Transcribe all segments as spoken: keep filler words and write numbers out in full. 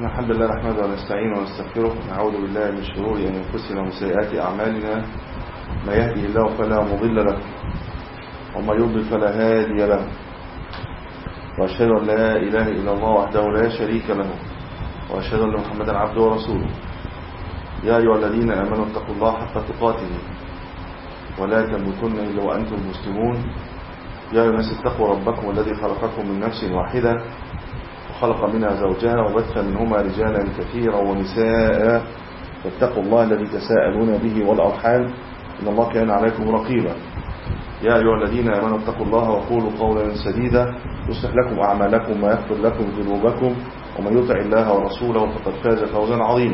إن الحمد لله نحمده ونستعينه ونستغفره ونعوذ بالله من شرور أنفسنا ومن سيئات أعمالنا. ما يهدي الله فلا مضل له وما يضلل فلا هادي له، وأشهد أن لا إله إلا الله وحده لا شريك له، وأشهد أن محمدا عبده ورسوله. يا أيها الذين آمنوا اتقوا الله حق تقاته ولا تموتن إلا وأنتم مسلمون. يا أيها الناس اتقوا ربكم الذي خلقكم من نفس واحدة وخلق منها زوجها وبث منهما رجالا كثيرا ونساء، فاتقوا الله الذي تساءلون به والأرحام إن الله كان عليكم رقيبا. يا أيها الذين آمنوا اتقوا الله وقولوا قولا سديدا يصلح لكم أعمالكم ويغفر لكم ذنوبكم، ومن يطع الله ورسوله فقد فاز فوزا عظيما.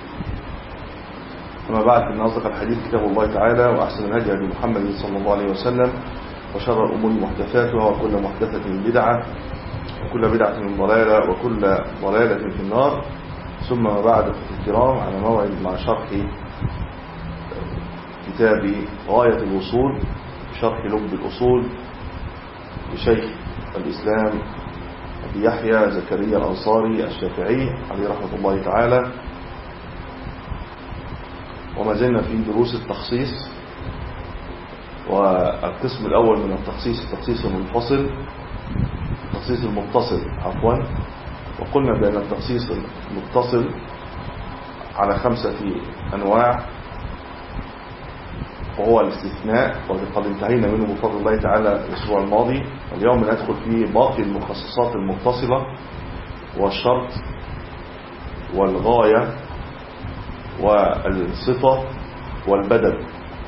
أما بعد، فإن أصدق الحديث كتاب الله تعالى، وأحسن الهدي هدي محمد صلى الله عليه وسلم، وشر الأمور محدثاتها، وكل محدثة بدعة، وكل بدعة ضلالة، وكل ضلالة في النار. ثم بعد الكرام، على موعد مع شرح كتاب غاية الوصول، شرح لب الأصول لشيخ الإسلام أبي يحيى زكريا الأنصاري الشافعي عليه رحمة الله تعالى. وما زلنا في دروس التخصيص، والقسم الأول من التخصيص التخصيص المنفصل التخصيص المتصل عفوا وقلنا بأن التخصيص المتصل على خمسة أنواع، وهو الاستثناء، وقد انتهينا منه بفضل الله تعالى الأسبوع الماضي. اليوم ندخل في باقي المخصصات المتصلة، والشرط والغاية والصفة والبدل.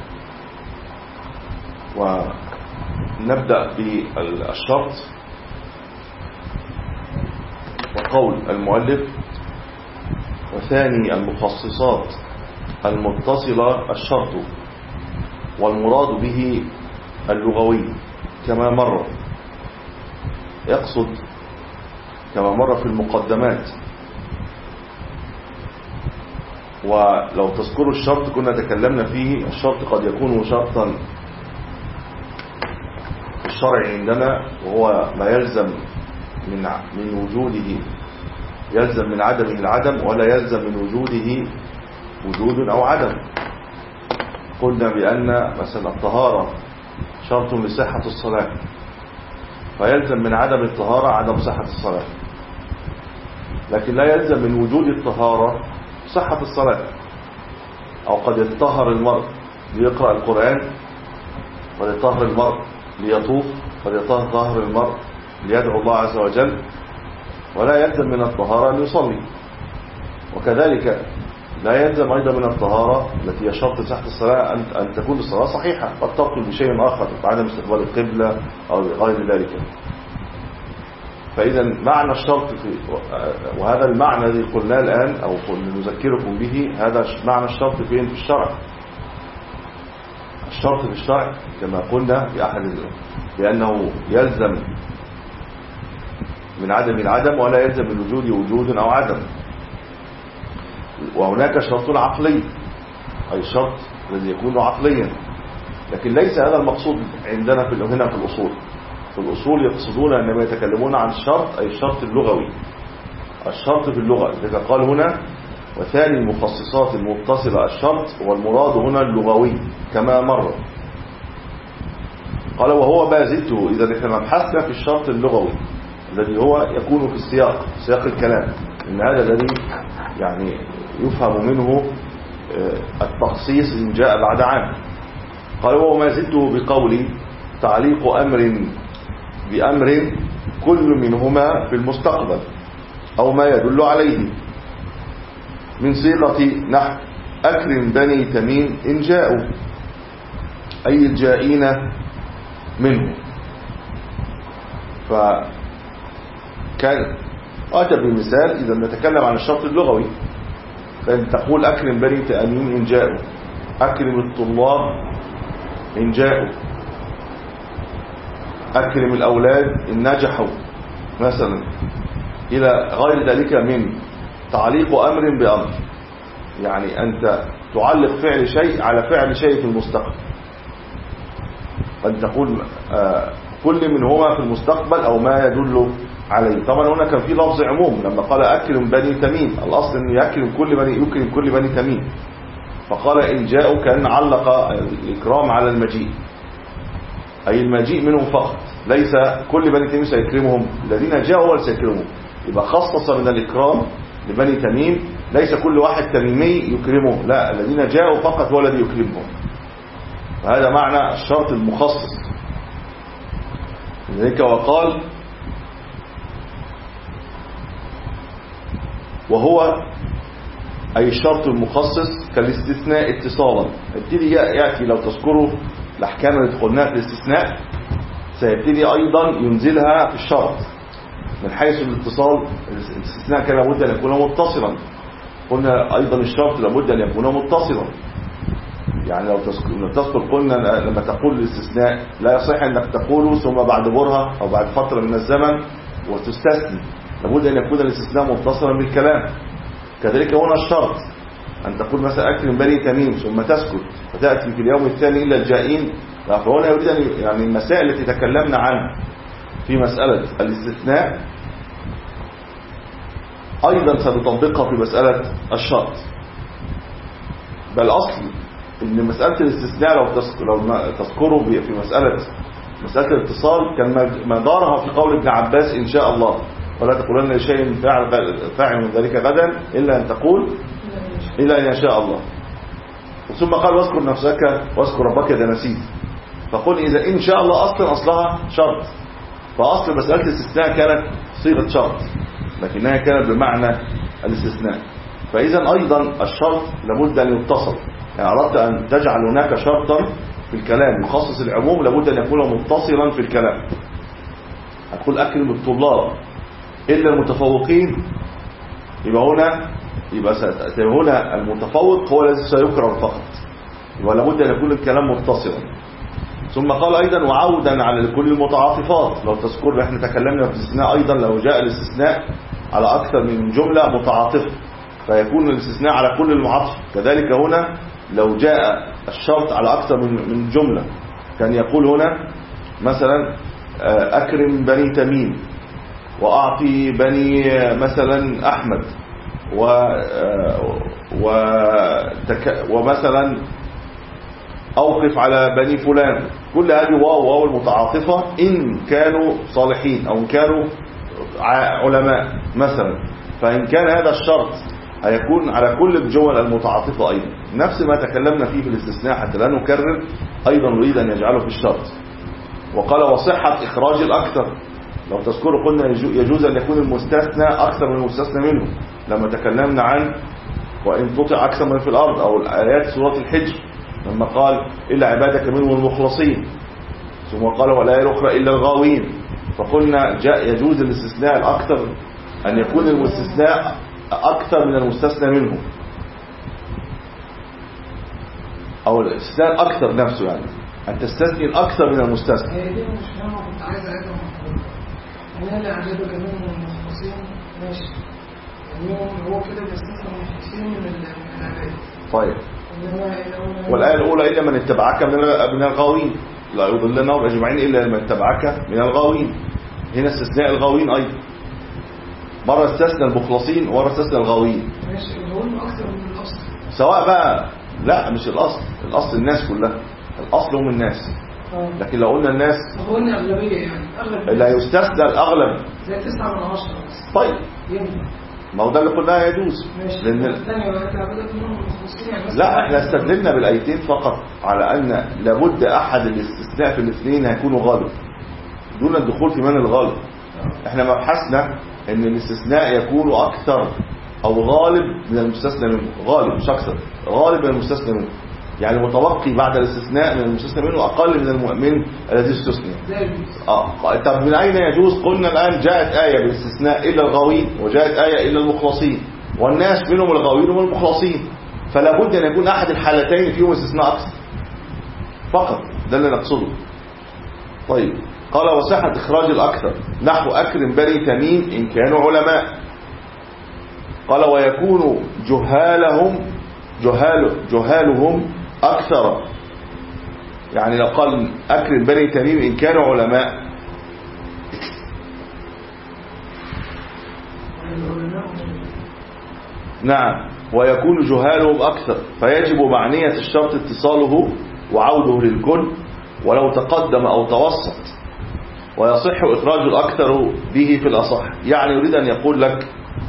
ونبدأ بالشرط، وقول المؤلف: وثاني المخصصات المتصلة الشرط، والمراد به اللغوي كما مر. يقصد كما مر في المقدمات. ولو تذكروا الشرط كنا تكلمنا فيه. الشرط قد يكون شرطا في الشرع عندنا، وهو ما يلزم من من وجوده يلزم من عدمه العدم، ولا يلزم من وجوده وجود أو عدم. قلنا بأن مثلا الطهارة شرط لصحة الصلاة، فيلزم من عدم الطهارة عدم صحة الصلاة، لكن لا يلزم من وجود الطهارة صحة الصلاة. أو قد يتطهر المرء ليقرأ القرآن، قد يتطهر المرء ليطوف، قد يتطهر المرء ليدعو الله عز وجل، ولا يلزم من الطهارة ليصلي. وكذلك لا يلزم أيضا من الطهارة التي هي شرط صحة الصلاة أن تكون الصلاة صحيحة، قد تبطل بشيء آخر بعدم استقبال القبلة أو غير ذلك. فإذا معنى الشرط في وهذا المعنى الذي قلناه الآن أو نذكركم به، هذا معنى الشرط فين في الشرع. الشرط في الشرع كما قلنا في أحد بأنه يلزم من عدم العدم، ولا يلزم من وجود وجود أو عدم. وهناك شرط عقلي، أي الشرط الذي يكون عقليا، لكن ليس هذا المقصود عندنا في هنا في الأصول. في الأصول يقصدون أنما يتكلمون عن الشرط أي الشرط اللغوي، الشرط في اللغة. إذا قال هنا: وثاني المخصصات المتصلة الشرط، والمراد هنا اللغوي كما مر. قال: وهو ما زدته. إذا احنا بحثنا في الشرط اللغوي الذي هو يكون في السياق سياق الكلام، إن هذا الذي يعني يفهم منه التخصيص إن جاء بعد عام. قال: وهو ما زدته بقولي تعليق أمر بأمر كل منهما في المستقبل أو ما يدل عليه، من صيغة نحو أكرم بني تميم إن جاءوا، أي الجائين منه. فكان أتى بمثال. إذا نتكلم عن الشرط اللغوي، فإن تقول أكرم بني تميم إن جاءوا، أكرم الطلاب إن جاءوا، أكرم الأولاد إن نجحوا مثلا، إلى غير ذلك من تعليق أمر بأمر. يعني أنت تعلق فعل شيء على فعل شيء في المستقبل. قد تقول آه كل منهما في المستقبل أو ما يدل عليه. طبعا هنا كان في لفظ عموم لما قال أكرم بني تميم، الأصل أن يكرم كل بني يكرم كل بني تميم، فقال إن جاءوا كان علق الإكرام على المجيء، أي المجيء منهم فقط، ليس كل بني تميم سيكرمهم، الذين جاءوا هو سيكرمهم. يبقى خصص من الإكرام لبني تميم، ليس كل واحد تميمي يكرمه، لا، الذين جاءوا فقط هو الذي يكرمهم. وهذا معنى الشرط المخصص. لذلك وقال وهو أي الشرط المخصص كالاستثناء اتصالا. يبتدي يأتي لو تذكروا الأحكام اللي دخلناها في الاستثناء سيبتدي أيضا ينزلها في الشرط من حيث الاتصال. الاستثناء كان لابد أن يكون متصلا، قلنا أيضا الشرط لابد أن يكون متصلا. يعني لو تذكر قلنا لما تقول الاستثناء لا يصح أنك تقوله ثم بعد برهة أو بعد فترة من الزمن وتستثني، لابد أن يكون الاستثناء متصلا بالكلام. كذلك هنا الشرط أن تقول مثلا أكرم بني تميم ثم تسكت فتأتي في اليوم الثاني إلا الجائين. فهنا يريد أن يعني المسائل التي تكلمنا عنها في مسألة الاستثناء أيضا سنطبقها في مسألة الشرط. بل أصل إن مسألة الاستثناء لو تذكروا في مسألة مسألة الاتصال كان مدارها في قول ابن عباس إن شاء الله، ولا تقولن لشيء فاعل فاعل من ذلك غدا إلا أن تقول إلا أن يشاء الله. ثم قال واذكر نفسك واذكر ربك إذا نسيت، فقل إذا إن شاء الله أصلا أصلها شرط، فأصل مسألة الاستثناء كانت صيغة شرط لكنها كانت بمعنى الاستثناء. فإذا أيضا الشرط لابد أن يتصل، يعني أردت أن تجعل هناك شرطا في الكلام يخصص العموم لابد أن يكون متصلا في الكلام. أقول أكرم الطلاب إلا المتفوقين، يبقى هنا يبقى هنا المتفوق هو الذي سيكرم فقط، يبقى لابد أن يكون الكلام متصلا. ثم قال أيضا وعودا على كل المتعاطفات. لو تذكر احنا تكلمنا في الاستثناء أيضا لو جاء الاستثناء على أكثر من جملة متعاطفة فيكون الاستثناء على كل المعاطف. كذلك هنا لو جاء الشرط على أكثر من من جملة كان يقول هنا مثلا أكرم بني تميم وأعطي بني مثلا أحمد و ومثلا أوقف على بني فلان. كل هذه واو واو المتعاطفة إن كانوا صالحين أو إن كانوا علماء مثلا. فإن كان هذا الشرط هيكون على كل الجمل المتعاطفة أيضا. نفس ما تكلمنا فيه في الاستثناء حتى لا نكرر أيضا نريد أن يجعله في الشرط. وقال وصحة إخراج الأكثر. لو تذكروا قلنا يجوز أن يكون المستثنى أكثر من المستثنى منه لما تكلمنا عن وإن تطع أكثر من في الأرض أو الآيات سورة الحجر لما قال إلا عبادك منهم المخلصين، ثم قال والآية الأخرى إلا الغاوين. فقلنا جاء يجوز الاستثناء الأكثر أن يكون المستثناء أكثر من المستثنى منه أو الاستثناء الأكثر نفسه، يعني أن تستثني الأكثر من المستثنى. هي دي مش فاهمة كنت عايز أعيدها محفوظة. أنا اللي عبادك منهم المخلصين ماشي، يعني هو كده بيستثنى المخلصين من العباد. طيب والآية الأولى إلا من اتبعك من الغاوين لا يضلنهم أجمعين إلا من اتبعك من الغاوين. هنا استثناء الغاوين أيضا، مرة استثنى المخلصين ومرة استثنى الغاوين. ماشي الغاوين أكثر من الأصل سواء بقى لا مش الأصل، الأصل الناس كلها، الأصل هم الناس. لكن لو قلنا الناس قلنا أغلبية يعني أغلب لا يستثنى الأغلب زي تسعة من عشرة بس. طيب ينفع ما هو ده اللي قلناه يجوز. لأن لا احنا استدللنا بالآيتين فقط على أن لابد أحد الاستثناء في الاثنين هيكونوا غالب دون الدخول في من الغالب. احنا مبحثنا ان الاستثناء يكون أكثر أو غالب من المستثنى منه، غالب مش أكثر، غالب من المستثنى منه، يعني متوقي بعد الاستثناء من المستثنى منه أقل من المؤمن الذي استثنى. اه طب من أين يجوز؟ قلنا الآن جاءت آية بالاستثناء إلا الغاوين وجاءت آية إلا المخلصين، والناس منهم الغاوين ومن المخلصين، فلا بد أن يكون أحد الحالتين فيهم استثناء أكثر فقط، ده اللي نقصده. طيب قال وصحة إخراج الأكثر نحو أكرم بني تميم إن كانوا علماء. قال ويكون جهالهم جهال جهالهم أكثر، يعني لو قال أكرم بني تميم إن كانوا علماء نعم، ويكون جهالهم أكثر، فيجب مع نية الشرط اتصاله وعوده للكل ولو تقدم أو توسط، ويصح إخراج الأكثر به في الأصح. يعني يريد أن يقول لك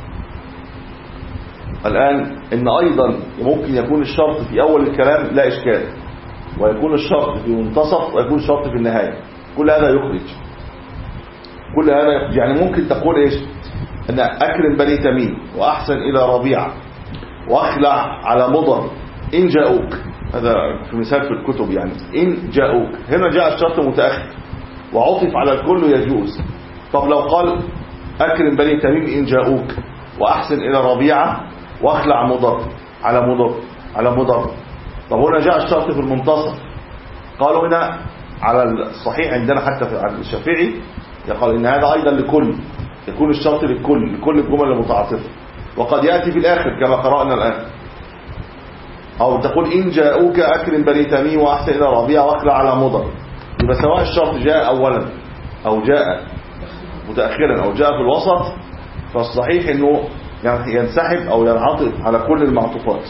الآن إن أيضا ممكن يكون الشرط في أول الكلام لا إشكال، ويكون الشرط في منتصف، ويكون الشرط في النهاية. كل هذا يخرج كل هذا يخرج. يعني ممكن تقول إيش؟ أن أكرم بني تميم وأحسن إلى ربيعة وأخلع على مضر إن جاءوك. هذا في مثال في الكتب. يعني إن جاءوك، هنا جاء الشرط متأخر وعطف على الكل يجوز. طب لو قال أكرم بني تميم إن جاءوك وأحسن إلى ربيعة وأخلع مضر على مضر على مضر، طب هنا جاء الشرط في المنتصف. قالوا هنا على الصحيح عندنا حتى في الشافعي يقال إن هذا أيضا لكل، يكون الشرط للكل لكل الجمل المتعاطفة، وقد يأتي في الآخر كما قرأنا الآن. أو تقول إن جاءوك أكرم بني تميم وأحسن إلى ربيعة وأخلع على مضر، يبقى سواء الشرط جاء أولا أو جاء متأخرا أو جاء في الوسط، فالصحيح أنه ينسحب أو ينعطف على كل المعطوفات.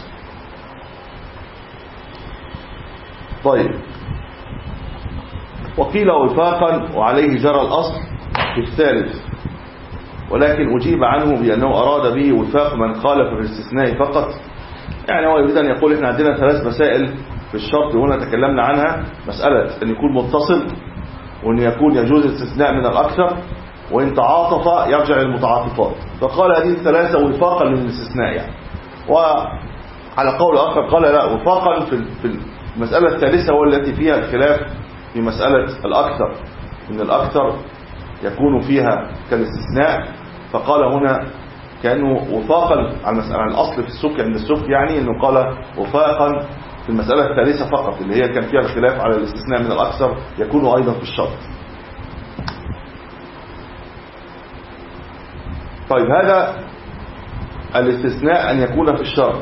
طيب، وقيل وفاقا وعليه جرى الأصل في الثالث، ولكن أجيب عنه بأنه أراد به وفاق من خالف في الاستثناء فقط. يعني هو يريد أن يقول إحنا عندنا ثلاث مسائل في الشرط وهنا تكلمنا عنها. مسألة أن يكون متصل، وأن يكون يجوز الاستثناء من الأكثر، وإن تعاطف يرجع للمتعاطفات. فقال هذه الثلاثة وفاقا للاستثناء يعني. وعلى قول آخر قال لا، وفاقا في المسألة الثالثة والتي فيها الخلاف في مسألة الأكثر، إن الأكثر يكون فيها كالاستثناء. فقال هنا كأنه وفاقا على المسألة، على الأصل في السك عند السك، يعني أنه قال وفاقا في المسألة الثالثة فقط اللي هي كان فيها الخلاف على الاستثناء من الأكثر، يكون أيضا في الشرط. طيب، هذا الاستثناء أن يكون في الشرط.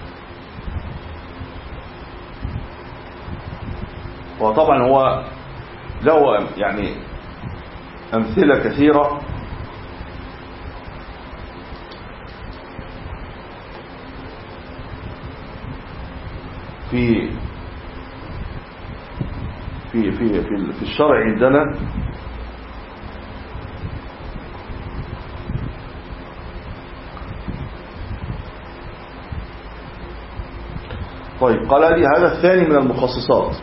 وطبعا هو له يعني أمثلة كثيرة. في في في في, في الشرع عندنا طيب، قال لي هذا الثاني من المخصصات.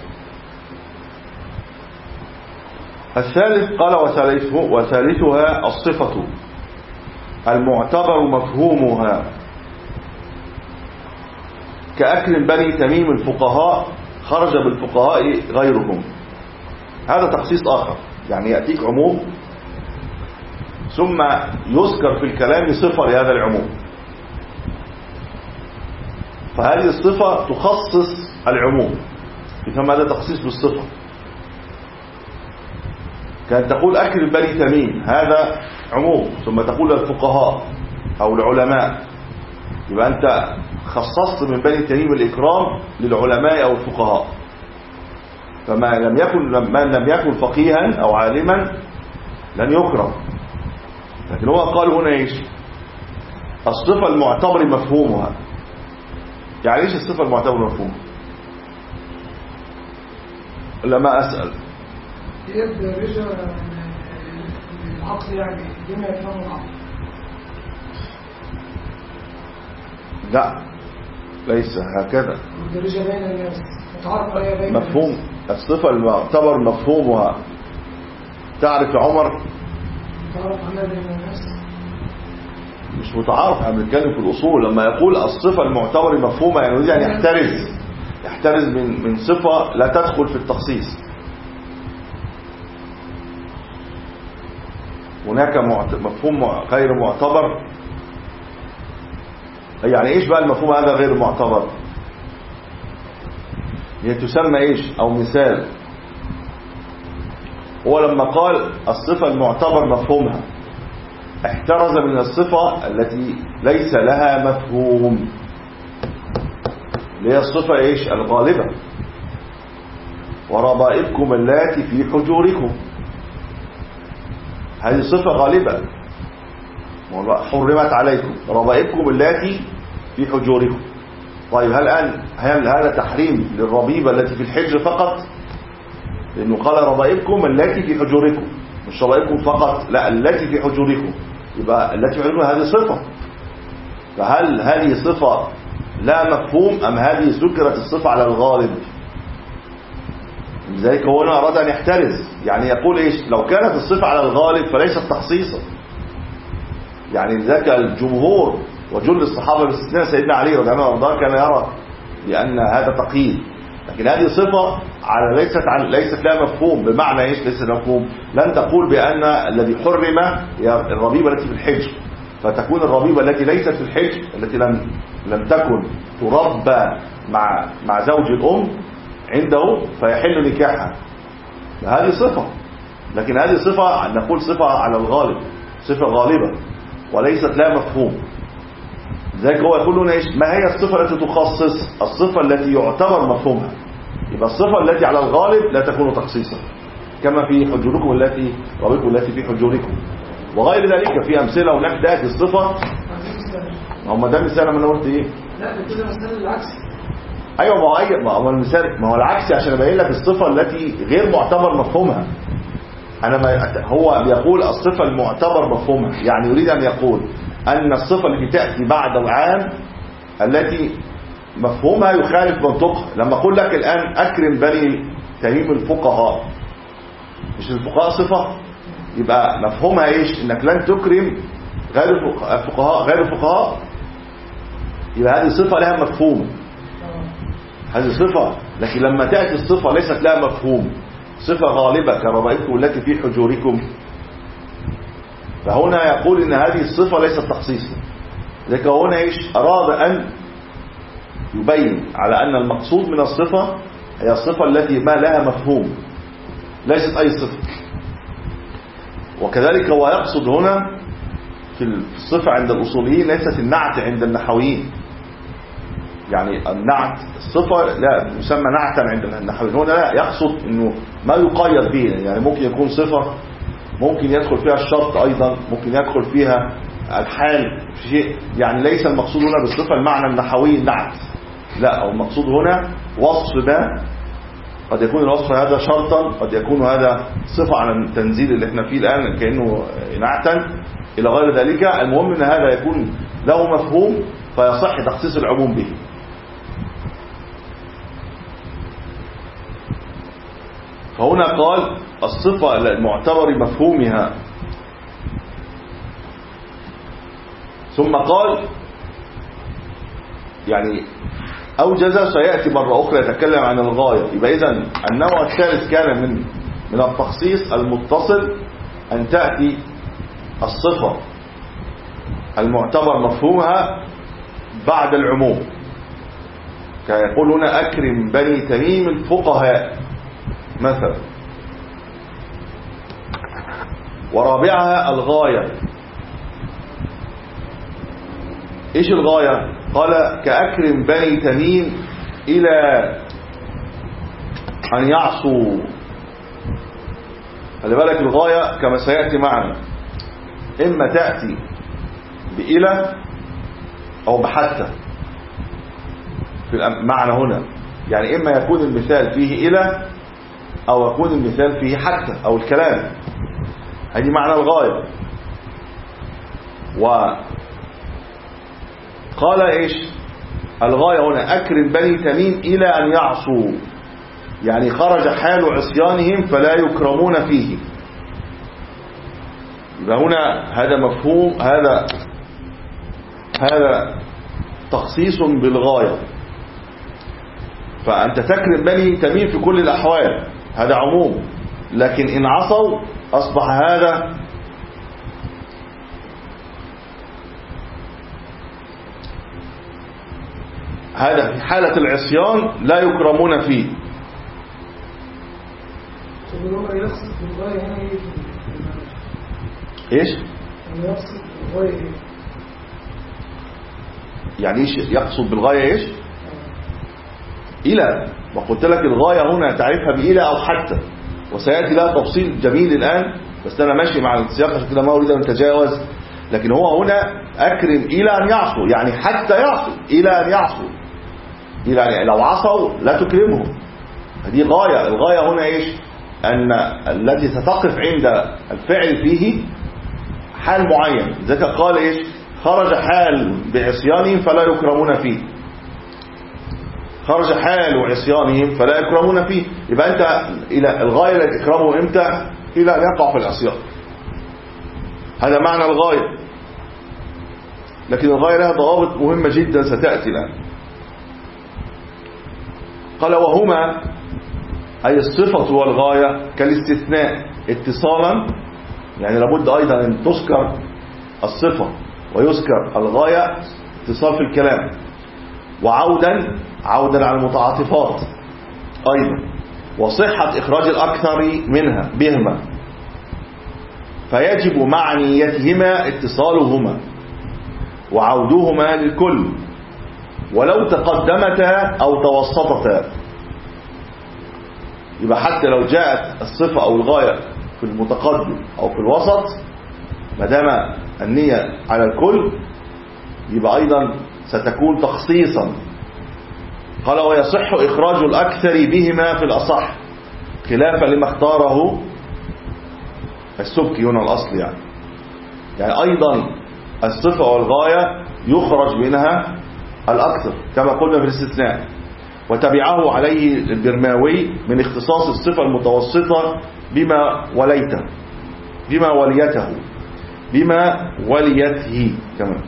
الثالث قال وثالثه وثالثها الصفة المعتبر مفهومها، كأكل بني تميم الفقهاء خرج بالفقهاء غيرهم. هذا تخصيص آخر، يعني يأتيك عموم ثم يذكر في الكلام صفة لهذا العموم، فهذه الصفة تخصص العموم، يسمى هذا تخصيص بالصفة. كان تقول أكل بني تميم هذا عموم، ثم تقول الفقهاء أو العلماء، يبقى أنت خصصت من بني تميم الإكرام للعلماء أو الفقهاء. فما لم يكن من لم يكن فقيها أو عالما لن يكرم. لكن هو قال هنا إيش؟ الصفة المعتبر مفهومها. يعني إيش الصفة المعتبر مفهومها؟ لما أسأل يبدأ رجع العقل، يعني بما يفهم العقل. لا، ليس هكذا. الدرجة بين الناس متعارف عليها بين مفهوم الصفة المعتبر مفهومها. تعرف عمر؟ متعارف عليها بين الناس، مش متعارف. احنا بنتكلم في الأصول. لما يقول الصفة المعتبر مفهومة يعني يريد أن يحترز يحترز من من صفة لا تدخل في التخصيص. هناك مفهوم غير معتبر. يعني ايش بقى المفهوم هذا غير معتبر؟ هي تسمى ايش؟ او مثال، هو لما قال الصفة المعتبر مفهومها احترز من الصفة التي ليس لها مفهوم، اللي هي الصفة ايش؟ الغالبة. وربائبكم اللاتي في حجوركم، هذه صفة غالبة حرمت عليكم. ربائبكم اللاتي في حجوركم. طيب هل الآن هل هذا تحريم للربيبة التي في الحجر فقط؟ لأنه قال ربائبكم التي في حجوركم، مش ربائبكم فقط، لا التي في حجوركم، يبقى التي في حجوركم هذه صفة. فهل هذه صفة لا مفهوم أم هذه ذكرت الصفة على الغالب؟ لذلك هو هنا أراد أن يحترز، يعني يقول إيش؟ لو كانت الصفة على الغالب فليست تخصيصا. يعني ذاك الجمهور وجل الصحابة باستثناء سيدنا علي رضي الله عنه كان يرى بأن هذا تقييد، لكن هذه صفة على ليست على ليست لها مفهوم. بمعنى إيش ليس لها مفهوم؟ لن تقول بأن الذي حرم هي الربيبة التي في الحجر، فتكون الربيبة التي ليست في الحجر التي لم لم تكن تربى مع مع زوج الأم عنده فيحل نكاحها، هذه صفة. لكن هذه صفة نقول صفة على الغالب، صفة غالبة وليست لها مفهوم. ذلك هو يقول لنا ايش؟ ما هي الصفة التي تخصص؟ الصفة التي يعتبر مفهومها. يبقى الصفة التي على الغالب لا تكون تخصيصا، كما في حجوركم التي ربيبكم التي في حجوركم وغير ذلك. في امثله هناك تاتي الصفة. هم ده مثال ما انا قلت ايه؟ لا كده مثال العكس. ايوه ما هو أي... ما هو المثال ما هو العكس عشان ابين لك الصفة التي غير معتبر مفهومها. انا ما هو بيقول الصفة المعتبر مفهومها، يعني يريد ان يقول ان الصفة التي تاتي بعد العام التي مفهومها يخالف منطقها. لما اقول لك الان اكرم بني تميم الفقهاء، مش الفقهاء صفة؟ يبقى مفهومها ايش؟ انك لن تكرم غير الفقهاء غير الفقهاء، يبقى هذه صفة لها مفهوم، هذه صفة. لكن لما تأتي الصفة ليست لها مفهوم، صفة غالبة كربائبكم التي في حجوركم، فهنا يقول ان هذه الصفة ليست تخصيصا. لذلك هنا ايش؟ اراد ان يبين على ان المقصود من الصفة هي الصفة التي ما لها مفهوم، ليست اي صفة. وكذلك هو يقصد هنا في الصفة عند الأصوليين ليست النعت عند النحويين. يعني النعت الصفة لا يسمى نعتا عند النحويين، هنا لا يقصد انه ما يقيد به. يعني ممكن يكون صفة ممكن يدخل فيها الشرط ايضا، ممكن يدخل فيها الحال شيء. يعني ليس المقصود هنا بالصفة المعنى النحوي النعت، لا، هو المقصود هنا وصف ما، قد يكون الوصف هذا شرطا، قد يكون هذا صفة على التنزيل اللي احنا فيه الآن كأنه نعتا إلى غير ذلك. المهم ان هذا يكون له مفهوم فيصح تخصيص العموم به. فهنا قال الصفة المعتبر مفهومها، ثم قال يعني أوجز سيأتي مرة أخرى يتكلم عن الغاية. يبقى إذن النوع الثالث كان من من التخصيص المتصل أن تأتي الصفة المعتبر مفهومها بعد العموم، كيقول هنا أكرم بني تميم الفقهاء مثلا. ورابعها الغاية. إيش الغاية؟ قال كأكرم بني تميم إلى أن يعصوا. خلي بالك الغاية كما سيأتي معنا إما تأتي بإلى أو بحتى في المعنى هنا. يعني إما يكون المثال فيه إلى أو يكون المثال فيه حتى أو الكلام. هذه معنى الغاية. وقال إيش الغاية هنا؟ أكرم بني تميم إلى أن يعصوا، يعني خرج حال عصيانهم فلا يكرمون فيه. يبقى هنا هذا مفهوم، هذا هذا تخصيص بالغاية. فأنت تكرم بني تميم في كل الأحوال، هذا عموم. لكن إن عصوا أصبح هذا هذا في حالة العصيان لا يكرمون فيه. ايش يعني ايش يقصد بالغاية؟ ايش إلى، وقلت لك الغاية هنا تعرفها بإلى أو حتى، وسيأتي لها تفصيل جميل الآن، بس أنا ماشي مع السياق عشان كده ما أريد أن أتجاوز لكن هو هنا أكرم إلى أن يعصوا، يعني حتى يعصوا، إلى أن يعصوا، إلى أن لو عصوا لا تكرمهم. هذه غاية. الغاية هنا إيش؟ أن التي ستقف عند الفعل فيه حال معين. ذلك قال إيش؟ خرج حال بعصيانهم فلا يكرمون فيه، خرج حال عصيانهم فلا يكرمون فيه. يبقى أنت إلى الغاية التي تكرمهم إمتى؟ إلى أن يقع في العصيان. هذا معنى الغاية. لكن الغاية لها ضوابط مهمة جدا ستأتي الآن. قال وهما أي الصفة والغاية كالاستثناء اتصالا، يعني لابد أيضا أن تذكر الصفة ويذكر الغاية اتصال في الكلام، وعودا عودا على المتعاطفات أيضا، وصحة إخراج الأكثر منها بهما، فيجب مع نيتهما اتصالهما وعودهما للكل ولو تقدمتا أو توسطتا. يبقى حتى لو جاءت الصفة أو الغاية في المتقدم أو في الوسط، ما دام النية على الكل يبقى أيضا ستكون تخصيصا. قال ويصح إخراج الأكثر بهما في الأصح، خلافا لما اختاره السبكي هنا الأصل. يعني يعني أيضا الصفة والغاية يخرج منها الأكثر كما قلنا في الاستثناء. وتبعه عليه البرماوي من اختصاص الصفة المتوسطة بما وليته بما وليته بما وليته كمان.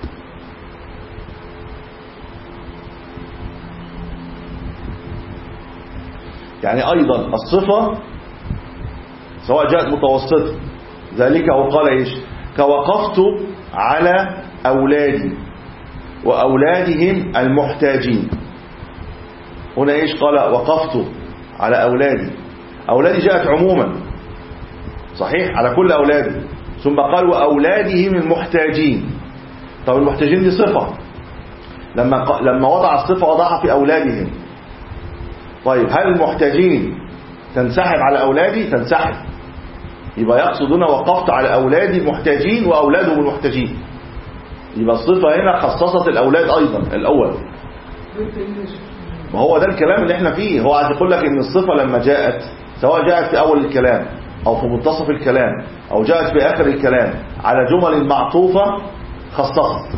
يعني أيضا الصفة سواء جاءت متوسطة، ذلك وقال إيش؟ كوقفت على أولادي وأولادهم المحتاجين. هنا إيش؟ قال وقفت على أولادي. أولادي جاءت عموما صحيح على كل أولادي، ثم قال وأولادهم المحتاجين. طب المحتاجين دي صفة، لما لما وضع الصفة وضعها في أولادهم. طيب هل المحتاجين تنسحب على أولادي؟ تنسحب. يبقى يقصدون وقفت على أولادي المحتاجين وأولادهم المحتاجين. يبقى الصفة هنا خصصت الأولاد أيضا الأول. ما هو ده الكلام اللي احنا فيه. هو عايز يقول لك ان الصفة لما جاءت سواء جاءت في أول الكلام أو في منتصف الكلام أو جاءت في آخر الكلام على جمل معطوفة خصصت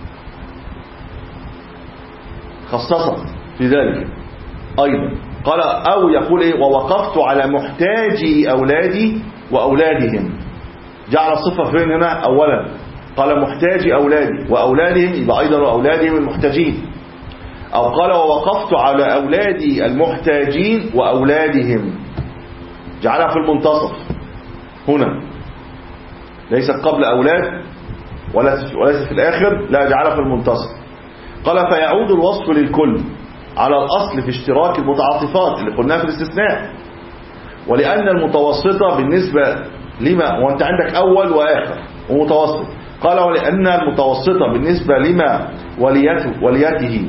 خصصت في ذلك أيضا. قال أو يقول إيه ووقفت على محتاجي أولادي وأولادهم. جعل الصفة فين هنا؟ أولا قال محتاجي أولادي وأولادهم، يبقى أيضا أولادهم المحتاجين. أو قال ووقفت على أولادي المحتاجين وأولادهم، جعلها في المنتصف هنا، ليست قبل أولاد وليس في الآخر، لا جعلها في المنتصف. قال فيعود الوصف للكل على الأصل في اشتراك المتعاطفات اللي قلناها في الاستثناء. ولأن المتوسطة بالنسبة لما، وانت عندك أول وآخر ومتوسط، قال ولأن المتوسطة بالنسبة لما وليته وليته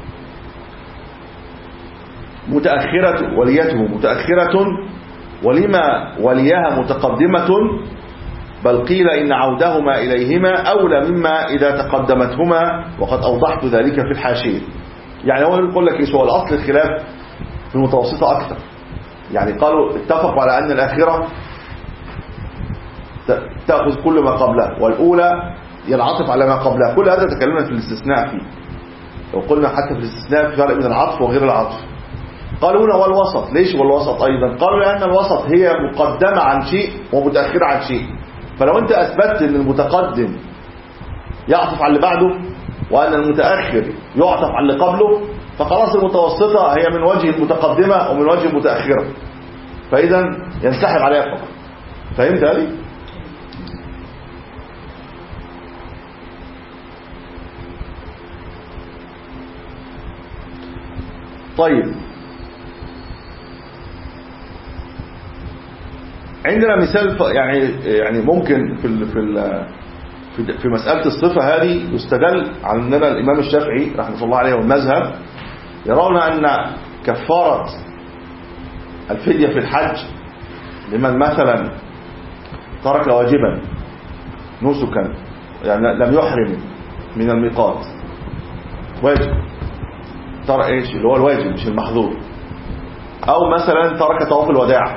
متأخرة وليته متأخرة ولما وليها متقدمة، بل قيل إن عودهما إليهما أولى مما إذا تقدمتهما، وقد أوضحت ذلك في الحاشية. يعني هو يقول لك إيش هو الأصل؟ الخلاف في المتوسطة أكثر. يعني قالوا اتفقوا على أن الآخرة تأخذ كل ما قبلها، والأولى ينعطف على ما قبلها. كل هذا تكلمنا في الاستثناء فيه، لو قلنا حتى في الاستثناء في فرق بين العطف وغير العطف. قالوا هنا والوسط. ليش والوسط أيضا؟ قالوا لأن الوسط هي مقدمة عن شيء ومتأخرة عن شيء. فلو أنت أثبتت أن المتقدم يعطف على اللي بعده وأن المتأخر يعطف على اللي قبله، فخلاص المتوسطة هي من وجه المتقدمة ومن وجه المتأخرة، فإذا ينسحب عليها فقط. فهمت هذه؟ طيب عندنا مثال يعني يعني ممكن في ال في ال في مسألة الصفة هذه يستدل على أننا الإمام الشافعي رحمه الله عليه والمذهب يرون أن كفارة الفدية في الحج لمن مثلا ترك واجبا نسكا يعني لم يحرم من الميقات واجب، ترى ايش اللي هو الواجب مش المحظور، او مثلا ترك طواف الوداع،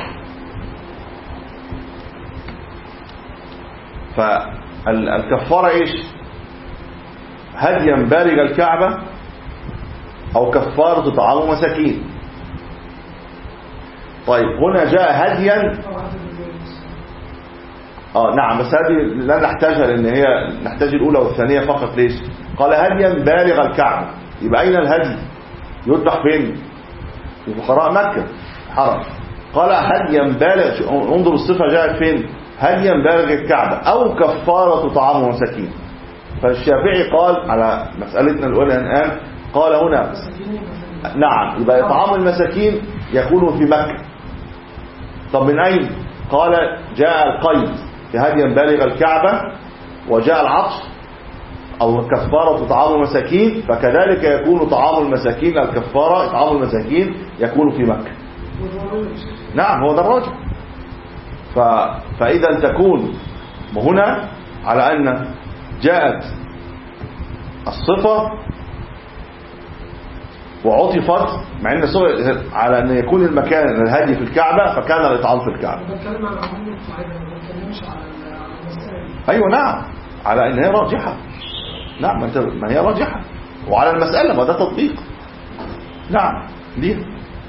فالكفارة ايش؟ هديا بالغ الكعبة او كفارة طعام مساكين. طيب هنا جاء هديا، اه نعم، بس هذه لا نحتاجها لان هي نحتاج الاولى والثانية فقط. ليش؟ قال هديا بالغ الكعبة، يبقى اين الهدي؟ يذبح فين؟ في فقراء مكة حرم. قال هديا بالغ، انظر الصفة جاءت فين؟ هديا بالغ الكعبة او كفارة طعام مساكين. فالشافعي قال على مسألتنا الأولى الآن، قال هنا نعم يبقى إطعام المساكين يكون في مكة. طب من أين؟ قال جاء القيد في هديا بالغ الكعبة، وجاء العطف أو كفارة طعام المساكين، فكذلك يكون طعام المساكين الكفارة طعام المساكين يكون في مكة. نعم هو ده الراجح. ف... فإذا تكون هنا على أن جاءت الصفة وعطفت، مع ان على ان يكون المكان الهدي في الكعبة فكان الإطعام في الكعبة. بتكلم على عموم القاعدة، ما بتكلمش على المسائل. ايوه نعم، على ان هي راجحة. نعم انت ما هي راجحة، وعلى المسألة ما ده تطبيق. نعم دي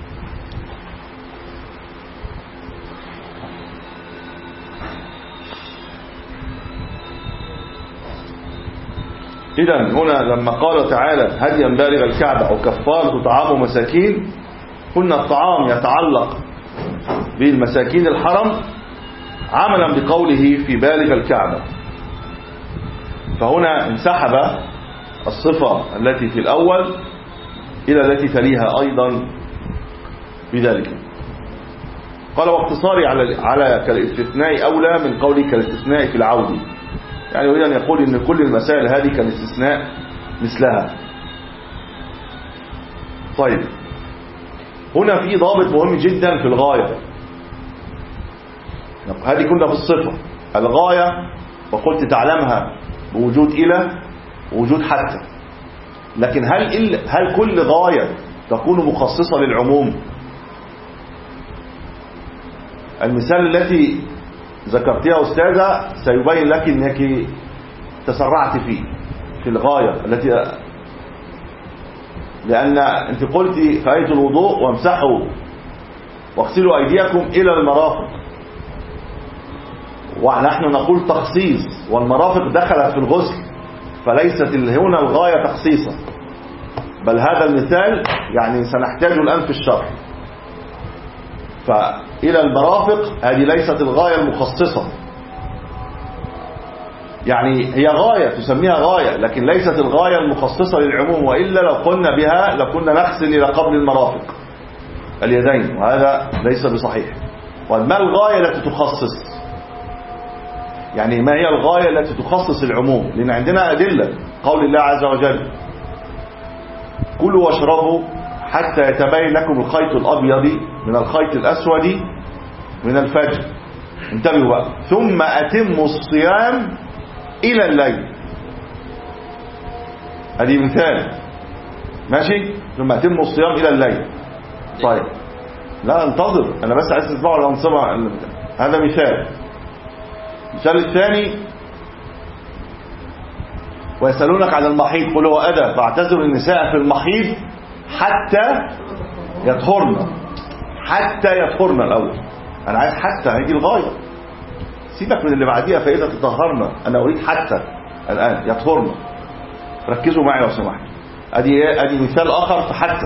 إذن هنا لما قال تعالى هديا بالغ الكعبة أو كفارة طعام مساكين، قلنا الطعام يتعلق بالمساكين الحرم عملا بقوله في بالغ الكعبة، فهنا انسحب الصفة التي في الأول إلى التي تليها أيضا بذلك. قال واقتصاري على على كالاستثناء أولى من قولي كالاستثناء في العودة، يعني يريد أن يقول إن كل المسائل هذه كالاستثناء مثلها. طيب هنا في ضابط مهم جدا في الغاية. هذه كنا في الصفة الغاية، وقلت تعلمها بوجود إلى ووجود حتى، لكن هل هل كل غاية تكون مخصصة للعموم؟ المثال التي ذكرتها أستاذة سيبين لك أنك تسرعت فيه في الغاية التي، لأن أنت قلت في آية الوضوء وامسحوا واغسلوا أيديكم إلى المرافق، ونحن نقول تخصيص، والمرافق دخلت في الغسل، فليست هنا الغاية تخصيصا، بل هذا المثال يعني سنحتاجه الآن في الشرح. فإلى المرافق هذه ليست الغاية المخصصة، يعني هي غاية تسميها غاية لكن ليست الغاية المخصصة للعموم، وإلا لو قلنا بها لكنا نغسل إلى قبل المرافق اليدين، وهذا ليس بصحيح. وما الغاية التي تخصص؟ يعني ما هي الغاية التي تخصص العموم؟ لأن عندنا أدلة، قول الله عز وجل كلوا واشربوا حتى يتبين لكم الخيط الأبيض من الخيط الأسود من الفجر، انتبهوا بقى، ثم أتموا الصيام إلى الليل. هذه مثال ماشي، ثم أتموا الصيام إلى الليل. طيب لا انتظر، أنا بس عايز تسمعوا الأنصبة. هذا مثال. المثال الثاني ويسألونك عن المحيض قل هو أذى فاعتزلوا النساء في المحيض حتى يطهرن. حتى يطهرن الأول، أنا عايز حتى، هذه الغاية، سيبك من اللي بعديها فإذا تطهرن، أنا أريد حتى الآن يطهرن. ركزوا معي لو سمحت، أدي أدي مثال آخر في حتى.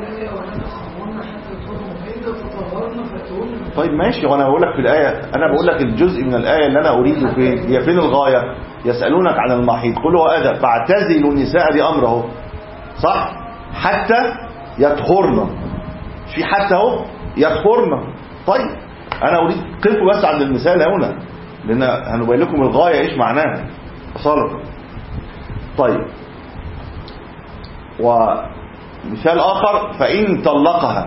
طيب ماشي، وانا بقول لك في الآية، انا بقول لك الجزء من الآية اللي انا اريده فين، هي فين الغاية؟ يسألونك عن المحيض قل هو أذى فاعتزلوا النساء، دي امره صح، حتى يطهرن، في حتى اهو يطهرن. طيب انا اريد قفوا بس عند المثال هنا، لان هنبين لكم الغاية ايش معناها اصلا. طيب ومثال اخر فإن طلقها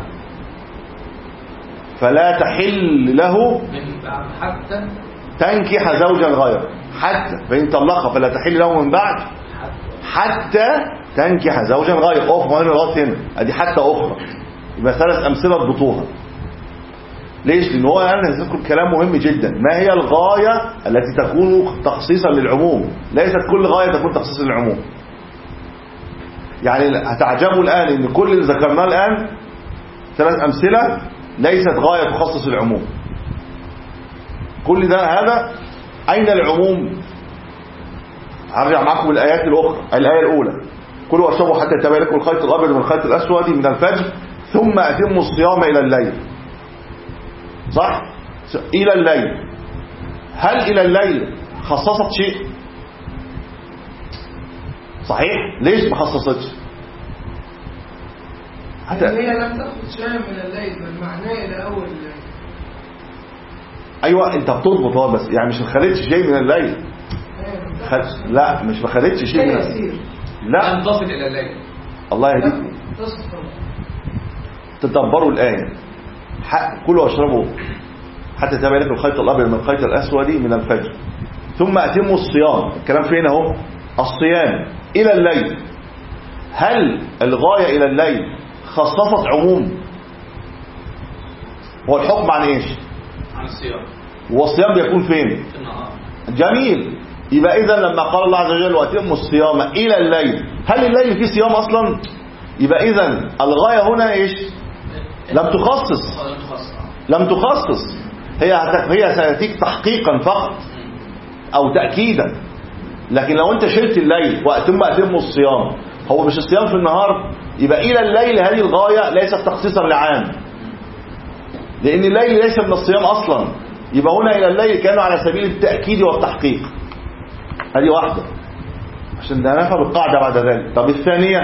فلا تحل له حتى تنكح زوجا غيره. حتى فإن طلقها فلا تحل له من بعد حتى تنكح زوجا غير. اقف هنا لغايه هنا، ادي حتى اخرى، يبقى ثلاث امثله اضبطوها. ليش؟ لان هو انا هذكر كلام مهم جدا. ما هي الغايه التي تكون تخصيصا للعموم؟ ليست كل غايه تكون تخصيصا للعموم. يعني هتعجبوا الان ان كل اللي ذكرناه الان ثلاث امثله ليست غايه تخصص العموم. كل ده هذا اين العموم؟ هرجع معكم الايات الاخرى. الايه الاولى كلوا واشربوا حتى يتبين لكم الخيط الابيض من الخيط الاسود من الفجر ثم اتموا الصيام الى الليل. صح؟ الى الليل. هل الى الليل خصصت شيء؟ صحيح؟ ليش ما خصصتش؟ حتى هي لم تاخذ شيء من الليل، بل معناه الى اول الليل. ايوه انت بتضبط اه، بس يعني مش ما خدتش شيء من الليل. خد... لا مش ما خدتش شيء من الليل. لا لم تصل الى الليل. الله يهديكم. تدبروا الايه. كلوا واشربوا حتى يتبين لكم الخيط الابيض من الخيط الاسود من الفجر ثم اتموا الصيام. الكلام فين اهو؟ الصيام الى الليل. هل الغايه الى الليل خصصت عموم؟ هو الحكم عن ايش؟ عن الصيام. والصيام بيكون فين؟ في النهار. جميل. يبقى اذا لما قال الله عز وجل واتموا الصيام الى الليل، هل الليل فيه صيام اصلا؟ يبقى اذا الغايه هنا ايش؟ لم تخصص. لم تخصص. هي هي سياتيك تحقيقا فقط او تاكيدا. لكن لو انت شلت الليل واتم اتموا الصيام، هو مش الصيام في النهار؟ يبقى الى الليل هذه الغايه ليست تخصيصا لعام، لان الليل ليس من الصيام اصلا. يبقى هنا الى الليل كانوا على سبيل التاكيد والتحقيق. هذه واحده عشان ده نفهم القاعده بعد ذلك. طب الثانيه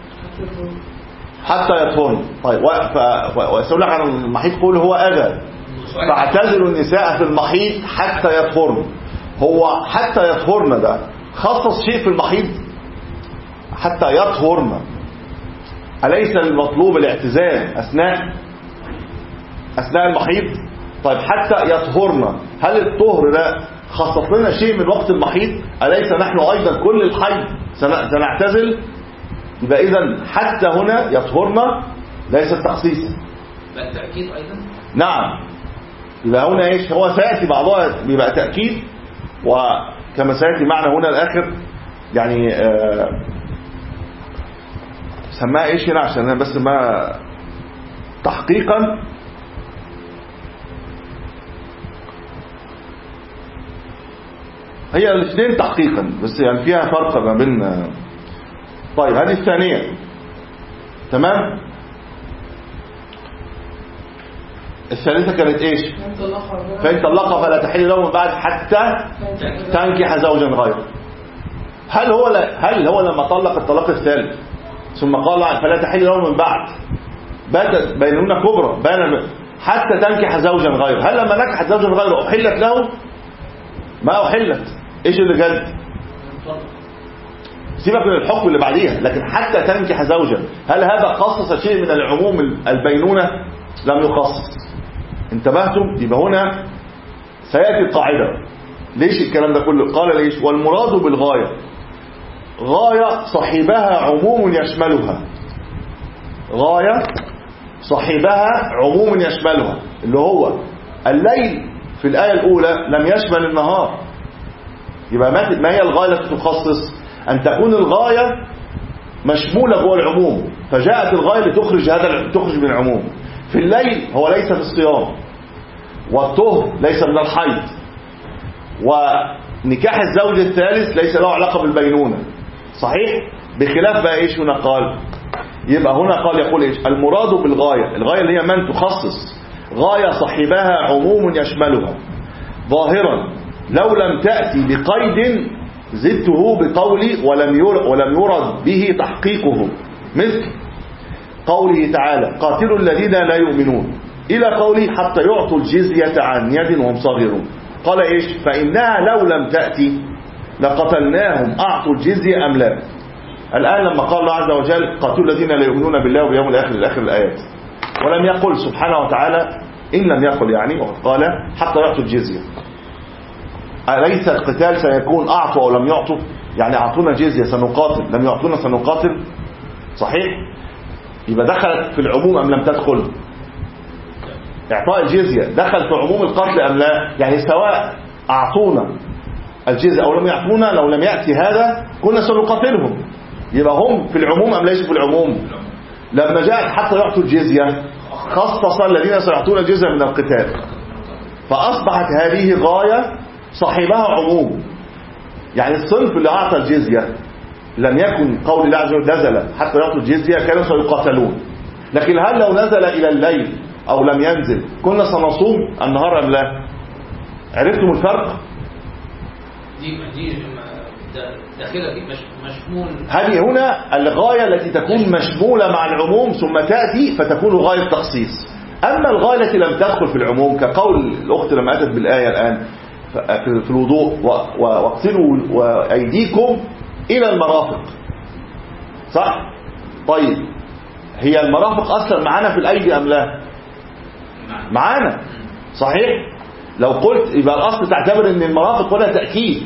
حتى يطهرن. طيب واسالك عن المحيط قول هو اذى فاعتزلوا النساء في المحيط حتى يطهرن. هو حتى يطهرن ده خصص شيء في المحيط؟ حتى يطهرن أليس المطلوب الاعتزال أثناء أثناء المحيط؟ طيب حتى يطهرن، هل الطهر ده خصص لنا شيء من وقت المحيط؟ أليس نحن أيضا كل الحيض سنعتزل؟ يبقى إذن حتى هنا يطهرن ليس تخصيصا بل تأكيد أيضا. نعم. يبقى هنا إيش؟ هو سيأتي بعضها بيبقى تأكيد، وكما سيأتي معنا هنا الآخر يعني آه سماها إيش هنا عشان أنا بس ما تحقيقا هي الاثنين تحقيقا، بس يعني فيها فرق ما بين. طيب هذه الثانية تمام. الثالثة كانت ايش؟ فإن طلقها فلا تحل له من بعد حتى تنكح زوجا غيره. هل هو هل هو لما طلق الطلاق الثالث ثم قال فلا تحل له من بعد بات بينونة كبرى بين حتى تنكح زوجا غيره، هل لما نكحت زوجا غيره أحلت له؟ ما أحلت. ايش اللي جد؟ سيبك من الحكم اللي بعديها، لكن حتى تنكح زوجا، هل هذا خصص شيء من العموم البينونة؟ لم يخصص. انتبهتم؟ يبقى هنا سيأتي القاعدة. ليش الكلام ده كله؟ قال ليش؟ والمراد بالغاية غاية صاحبها عموم يشملها. غاية صاحبها عموم يشملها، اللي هو الليل في الآية الأولى لم يشمل النهار. يبقى ما هي الغاية التي تخصص؟ أن تكون الغاية مشمولة جوه العموم، فجاءت الغاية لتخرج هذا تخرج من العموم. في الليل هو ليس في الصيام، والطهر ليس من الحيض، ونكاح الزوج الثالث ليس له علاقة بالبينونة. صحيح؟ بخلاف بقى ايش هنا قال؟ يبقى هنا قال يقول ايش؟ المراد بالغاية، الغاية اللي هي من تخصص غاية صاحبها عموم يشملها ظاهرا لو لم تأتي بقيد زدته بقولي ولم يرد, ولم يرد به تحقيقه، مثل قوله تعالى قاتلوا الذين لا يؤمنون إلى قوله حتى يعطوا الجزية عن يد وهم صاغرون. قال إيش؟ فإنها لو لم تأتي لقتلناهم أعطوا الجزية أم لا. الآن لما قال الله عز وجل قاتلوا الذين لا يؤمنون بالله وبيوم الآخر الآخر الآيات، ولم يقل سبحانه وتعالى إن لم يقل يعني، وقد قال حتى يعطوا الجزية. أليس القتال سيكون أعطوا أو لم يعطوا؟ يعني أعطونا جزية سنقاتل، لم يعطونا سنقاتل، صحيح؟ يبقى دخلت في العموم أم لم تدخل؟ إعطاء الجزية دخل في عموم القتل أم لا؟ يعني سواء أعطونا الجزية أو لم يعطونا، لو لم يأتي هذا كنا سنقاتلهم، يبقى هم في العموم أم ليس في العموم؟ لما جاءت حتى يعطوا الجزية خصص الذين سيعطون الجزية من القتال، فأصبحت هذه غاية صاحبها عموم. يعني الصنف اللي أعطى الجزية لم يكن قول الله عز وجل نزل حتى يعطوا الجزية كانوا سيقاتلون، لكن هل لو نزل إلى الليل أو لم ينزل كنا سنصوم النهار أم لا؟ عرفتم الفرق؟ دي دي داخلة دي مش مشمول. هذه هنا الغاية التي تكون مشمولة مع العموم ثم تأتي فتكون غاية تخصيص. أما الغاية التي لم تدخل في العموم كقول الأخت لما أتت بالآية الآن في الوضوء واغسلوا وأيديكم إلى المرافق، صح؟ طيب هي المرافق أصلا معانا في الأيدي أم لا؟ معانا، صحيح؟ لو قلت يبقى الأصل تعتبر أن المرافق ولا تأكيد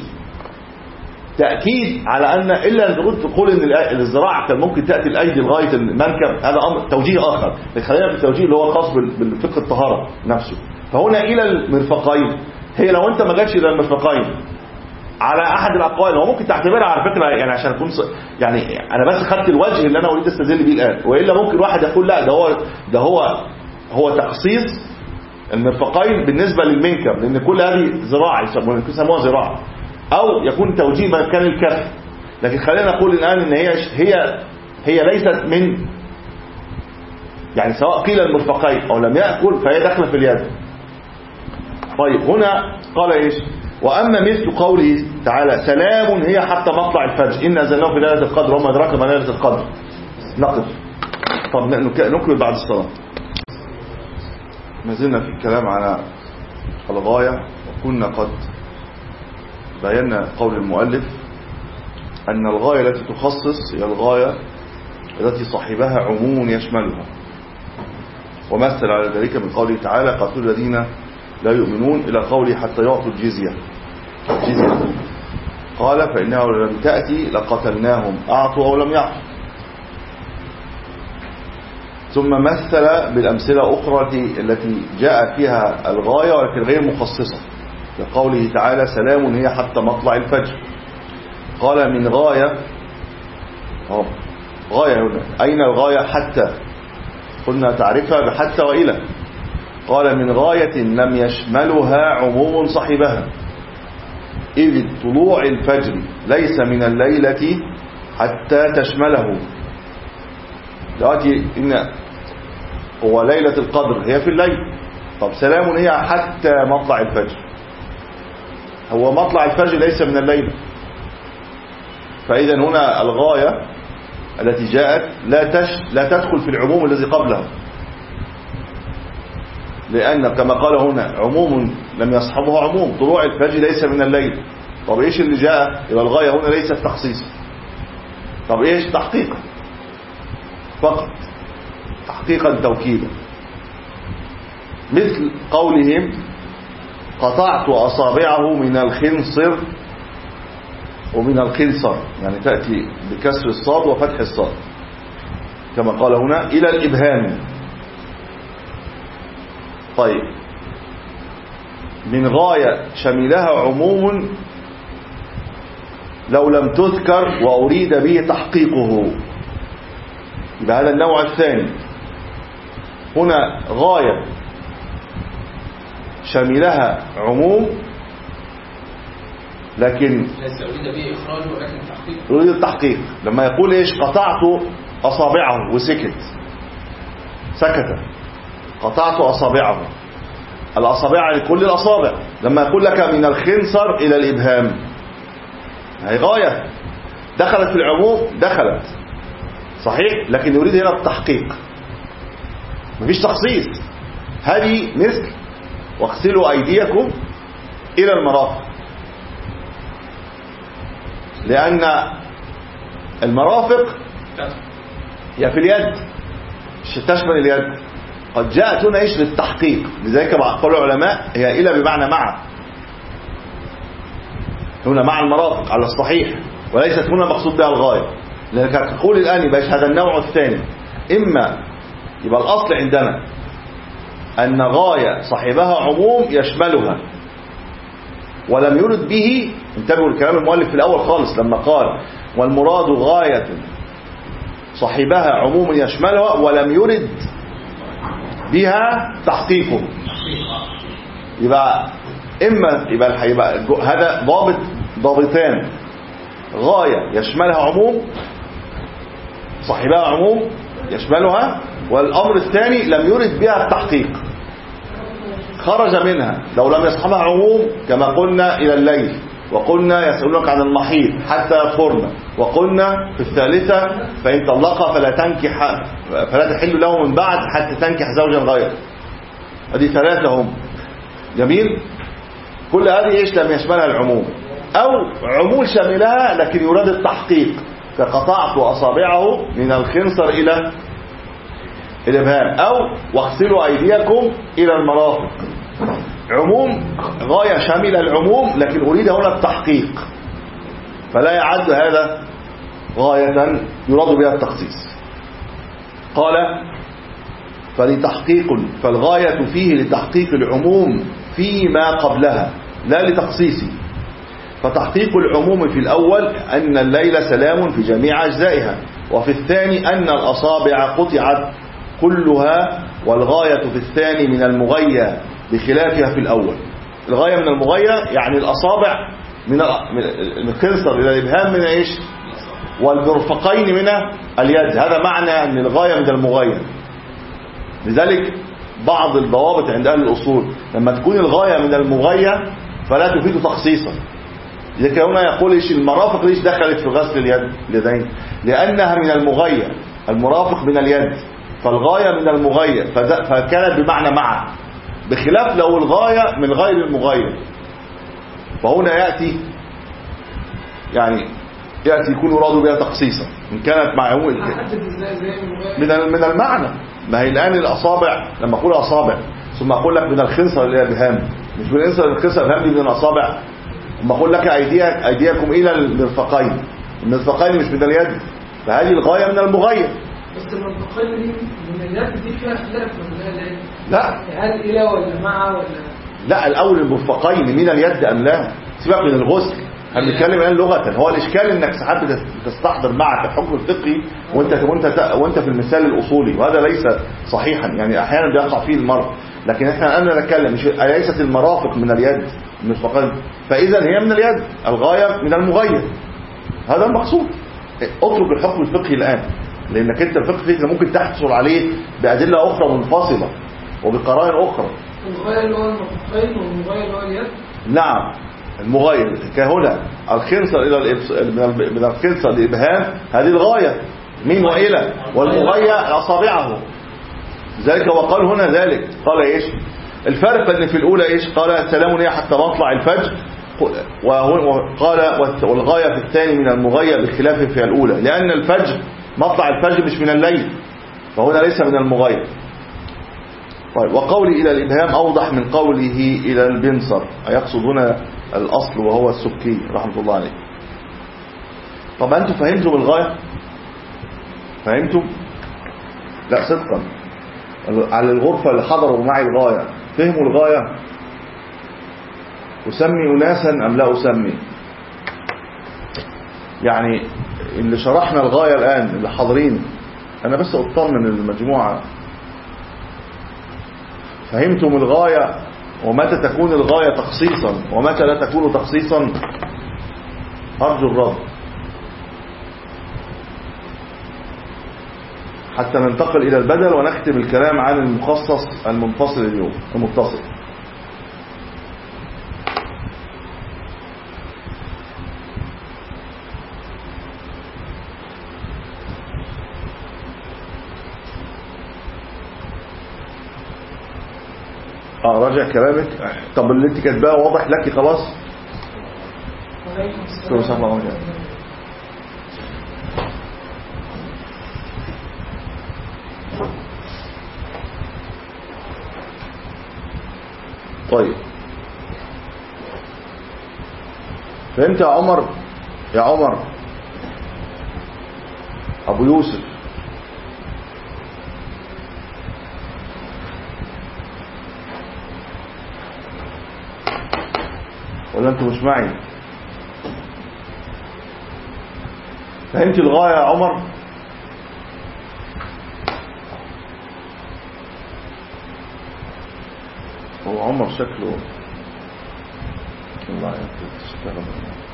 تأكيد على أن إلا أن تقول تقول أن الزراعة كان ممكن تأتي الأيدي لغاية المنكب، هذا أمر توجيه آخر، خلينا في التوجيه اللي هو خاص بالفقه الطهارة نفسه. فهنا إلى المرفقين، هي لو أنت ما جاتش إلى المرفقين على أحد الأقوال هو ممكن تعتبرها على فكرة، يعني عشان أكون يعني أنا بس خدت الوجه اللي أنا أريد أستدل بيه الآن، وإلا ممكن واحد يقول لا ده هو ده هو هو تخصيص المرفقين بالنسبة للمنكب، لأن كل هذه زراعة يسموها زراعة، أو يكون توجيه مكان الكف. لكن خلينا نقول الآن إن هي هي هي ليست من، يعني سواء قيل المرفقين أو لم يأكل فهي داخله في اليد. طيب هنا قال إيش؟ وأما مثل قوله تعالى سلام هي حتى مطلع الفجر إن أنزلناه في ليلة القدر وما أدراك ما ليلة القدر. نقف. طب نكمل بعد الصلاة. ما زلنا في الكلام على الغاية، وكنا قد بينا قول المؤلف أن الغاية التي تخصص هي الغاية التي صاحبها عموم يشملها، ومثل على ذلك من قوله تعالى قاتلوا الذين لا يؤمنون إلى قوله حتى يعطوا الجزية الجزية قال فإنها لو لم تأتي لقتلناهم أعطوا أو لم يعطوا. ثم مثل بالأمثلة أخرى التي جاء فيها الغاية ولكن غير مخصصة، لقوله تعالى سلام هي حتى مطلع الفجر. قال من غاية أوه. غاية هنا أين الغاية؟ حتى قلنا تعرفها بحتى وإلى. قال من غاية لم يشملها عموم صاحبها إذ طلوع الفجر ليس من الليلة حتى تشمله. دلوقتي إن هو ليلة القدر هي في الليل، طب سلام هي حتى مطلع الفجر، هو مطلع الفجر ليس من الليل. فإذا هنا الغاية التي جاءت لا تش لا تدخل في العموم الذي قبلها، لأن كما قال هنا عموم لم يصحبه عموم، طلوع الفجر ليس من الليل. طب إيش اللي جاء؟ يبقى الغاية هنا ليست تخصيصا. طب إيش؟ تحقيقا فقط، تحقيقا توكيدا، مثل قولهم قطعت أصابعه من الخنصر ومن الخنصر، يعني تأتي بكسر الصاد وفتح الصاد كما قال هنا إلى الإبهام. طيب من غاية شملها عموم لو لم تذكر وأريد به تحقيقه، يبقى هذا النوع الثاني. هنا غاية شملها عموم لكن ليس أريد به إخراجه ولكن تحقيق، أريد التحقيق. لما يقول إيش قطعت أصابعه وسكت سكت، قطعت أصابعه، الأصابع لكل الأصابع. لما يقول لك من الخنصر إلى الإبهام هي غاية دخلت في العموم، دخلت صحيح، لكن يريد هنا التحقيق، مفيش تخصيص. هذه مثل واغسلوا أيديكم إلى المرافق، لأن المرافق هي في اليد تشمل اليد. قد جاءت هنا إيش للتحقيق، لذلك قال العلماء هي إلى بمعنى مع، هنا مع المرافق على الصحيح، وليست هنا مقصود بها الغاية. لأنك هتقول الآن يبقى هذا النوع الثاني، إما يبقى الأصل عندنا أن غاية صاحبها عموم يشملها ولم يرد به. انتبهوا الكلام المؤلف في الأول خالص لما قال والمراد غاية صاحبها عموم يشملها ولم يرد بها تحقيقه. يبقى إما يبقى, يبقى هذا ضابط ضابطان: غاية يشملها عموم، صاحبها عموم يشملها، والأمر الثاني لم يرد بها التحقيق، خرج منها. لو لم يصحبها عموم كما قلنا إلى الليل، وقلنا يسألونك عن المحيط حتى يطهرن، وقلنا في الثالثة فإن طلقها فلا تنكح فلا تحل له من بعد حتى تنكح زوجا غيره. هذه ثلاثة هم. جميل. كل هذه ايش؟ لم يشملها العموم، أو عموم شاملها لكن يراد التحقيق، فقطعت أصابعه من الخنصر إلى الإبهام، أو واغسلوا أيديكم إلى المرافق. عموم، غاية شاملة العموم لكن أريد هنا التحقيق، فلا يعد هذا غاية يراد بها التخصيص. قال فلتحقيق، فالغاية فيه لتحقيق العموم فيما قبلها لا لتخصيصه. فتحقيق العموم في الأول أن الليل سلام في جميع أجزائها، وفي الثاني أن الأصابع قطعت كلها، والغاية في الثاني من المغية بخلافها في الأول. الغاية من المغية يعني الأصابع من الخنصر إلى الإبهام من إيش؟ والمرفقين من اليد. هذا معنى أن الغاية من المغية. لذلك بعض الضوابط عند أهل الأصول لما تكون الغاية من المغية فلا تفيد تخصيصا. لذلك هنا يقول إيش المرافق ليش دخلت في غسل اليد اليدين؟ لأنها من المغية، المرافق من اليد، فالغاية من المغية فكانت بمعنى مع، بخلاف لو الغاية من غير المغية. فهنا يأتي يعني يأتي يكون يراد بها تخصيصا إن كانت مع من من المعنى. ما هي الآن الأصابع لما أقول أصابع ثم أقول لك من الخنصر إلى الإبهام، مش من الخنصر الإبهام دي من الأصابع. لما أقول لك أيديك أيديكم إلى المرفقين، المرفقين مش من اليد، فهذه الغاية من المغية. بس المرفقين دي من اليد دي فيها خلاف ولا لا؟ لا، هل إلى ولا مع ولا لا؟ الأول المرفقين من اليد أم لا؟ سيبك من الغسل، احنا بنتكلم الان لغه. هو الاشكال انك ساعات بتستحضر معك الحكم الفقهي وانت وانت وانت في المثال الاصولي، وهذا ليس صحيحا، يعني احيانا بيقع فيه المرء. لكن احنا الان نتكلم مش ليست المرافق من اليد المرفقين، فاذا هي من اليد، الغايه من المغير، هذا المقصود. اترك الحكم الفقهي الان، لانك انت الفقه الفقهي ممكن تحصل عليه بادله اخرى منفصله وبقرائن اخرى. الغايه اللي هو المرفقين والمغير اللي هو اليد. نعم، المغير كهنا الخنصر الى من الخنصر للابهام، هذه الغايه من والى، والمغير اصابعه. ذلك وقال هنا ذلك قال ايش الفرق؟ ان في الاولى ايش قال السلام لي حتى مطلع الفجر، وقال والغايه في الثاني من المغير بخلافه في الاولى، لان الفجر مطلع الفجر مش من الليل، فهنا ليس من المغير. طيب، وقولي إلى الإبهام أوضح من قوله إلى البنصر، يقصد هنا الأصل وهو السكي رحمة الله عليه. طب أنتم فهمتم الغاية؟ فهمتم؟ لا صدقا، على الغرفة اللي حضروا معي الغاية فهموا الغاية؟ أسمي أناسا أم لا أسمي؟ يعني اللي شرحنا الغاية الآن اللي حاضرين، أنا بس أطمن المجموعة، فهمتم الغاية؟ ومتى تكون الغاية تخصيصا ومتى لا تكون تخصيصا؟ أرجو الرد حتى ننتقل إلى البدل ونختم الكلام عن المخصص المنفصل اليوم المتصل. اه راجع كلامك. طب اللي انت كاتباه واضح لك خلاص؟ طيب، فهمت يا عمر؟ يا عمر أبو يوسف، ولا أنتوا مش معي؟ فهمت الغاية يا عمر؟ هو عمر شكله الله يكتب تشتغل.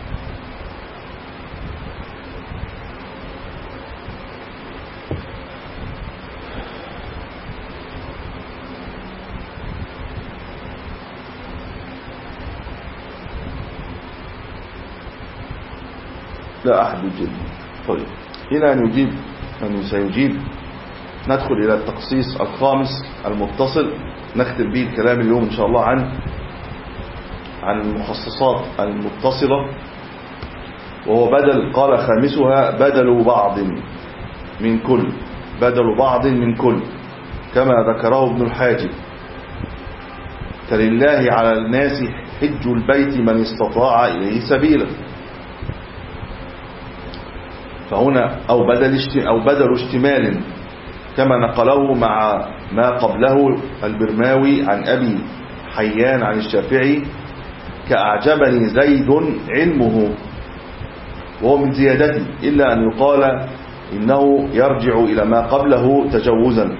لا أحد يجيب. طيب إلى أن يجيب من سيجيب ندخل إلى التخصيص الخامس المتصل، نختم به الكلام اليوم إن شاء الله عن عن المخصصات المتصلة، وهو بدل، قال خامسها بدل بعض من كل، بدل بعض من كل كما ذكره ابن الحاجب. فلله على الناس حج البيت من استطاع إليه سبيلا. فهنا أو بدل أو بدل اشتمال كما نقله مع ما قبله البرماوي عن أبي حيان عن الشافعي كأعجبني زيد علمه، وهو من زيادته، إلا أن يقال إنه يرجع إلى ما قبله تجوزا.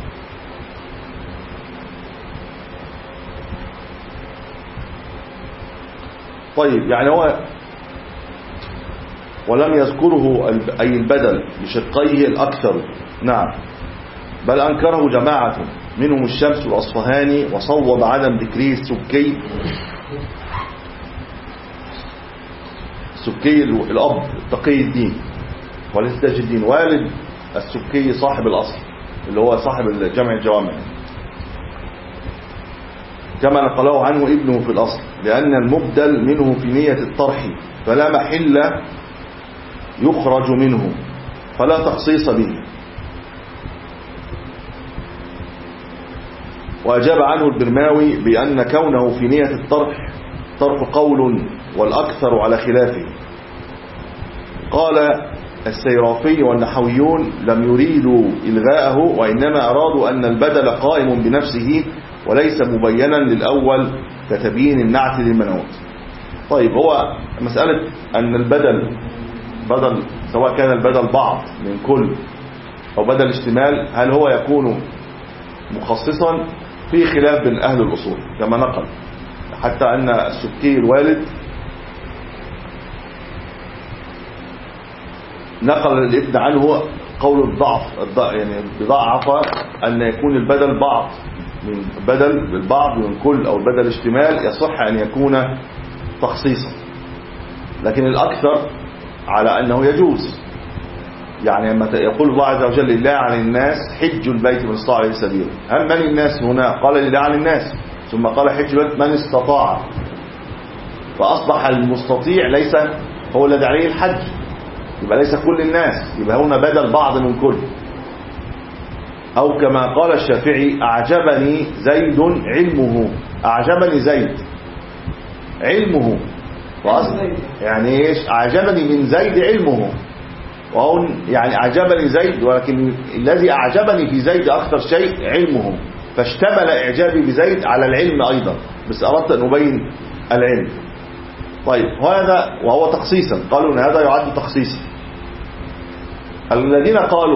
طيب يعني هو ولم يذكره أي البدل بشقيه الأكثر، نعم، بل أنكره جماعة منهم الشمس والأصفهاني، وصوب عدم ذكره السبكي السبكي الأب تقي الدين ولتاج الدين، والد السبكي صاحب الأصل اللي هو صاحب جمع الجوامع، كما نقله عنه ابنه في الأصل، لأن المبدل منه في نية الطرح فلا محل يخرج منه فلا تخصيص به. وأجاب عنه البرماوي بأن كونه في نية الطرح طرح قول والأكثر على خلافه. قال السيرافي والنحويون لم يريدوا إلغاءه، وإنما أرادوا أن البدل قائم بنفسه وليس مبينا للأول كتبيين النعت للمنعوت. طيب هو مسألة أن البدل بدل، سواء كان البدل بعض من كل أو بدل اشتمال، هل هو يكون مخصصا؟ في خلاف بين أهل الأصول كما نقل، حتى أن السبكي الوالد نقل الابن عنه قول الضعف، يعني بضعف أن يكون البدل بعض من بدل بالبعض من كل أو البدل اشتمال يصح أن يكون تخصيصا، لكن الأكثر على أنه يجوز. يعني لما يقول الله عز وجل لله عن الناس حج البيت من استطاع إليه سبيلا، هل من الناس هنا؟ قال لله عن الناس، ثم قال حج البيت من استطاع، فأصبح المستطيع ليس هو الذي عليه الحج، يبقى ليس كل الناس، يبقى هنا بدل بعض من كل. أو كما قال الشافعي أعجبني زيد علمه، أعجبني زيد علمه، يعني إيش؟ أعجبني من زيد علمه، وهو يعني أعجبني زيد، ولكن الذي أعجبني في زيد أكثر شيء علمه، فاشتمل إعجابي بزيد على العلم أيضا، بس أردت أن أبين العلم. طيب هذا وهو تخصيصا، قالوا أن هذا يعد تخصيصا. الذين قالوا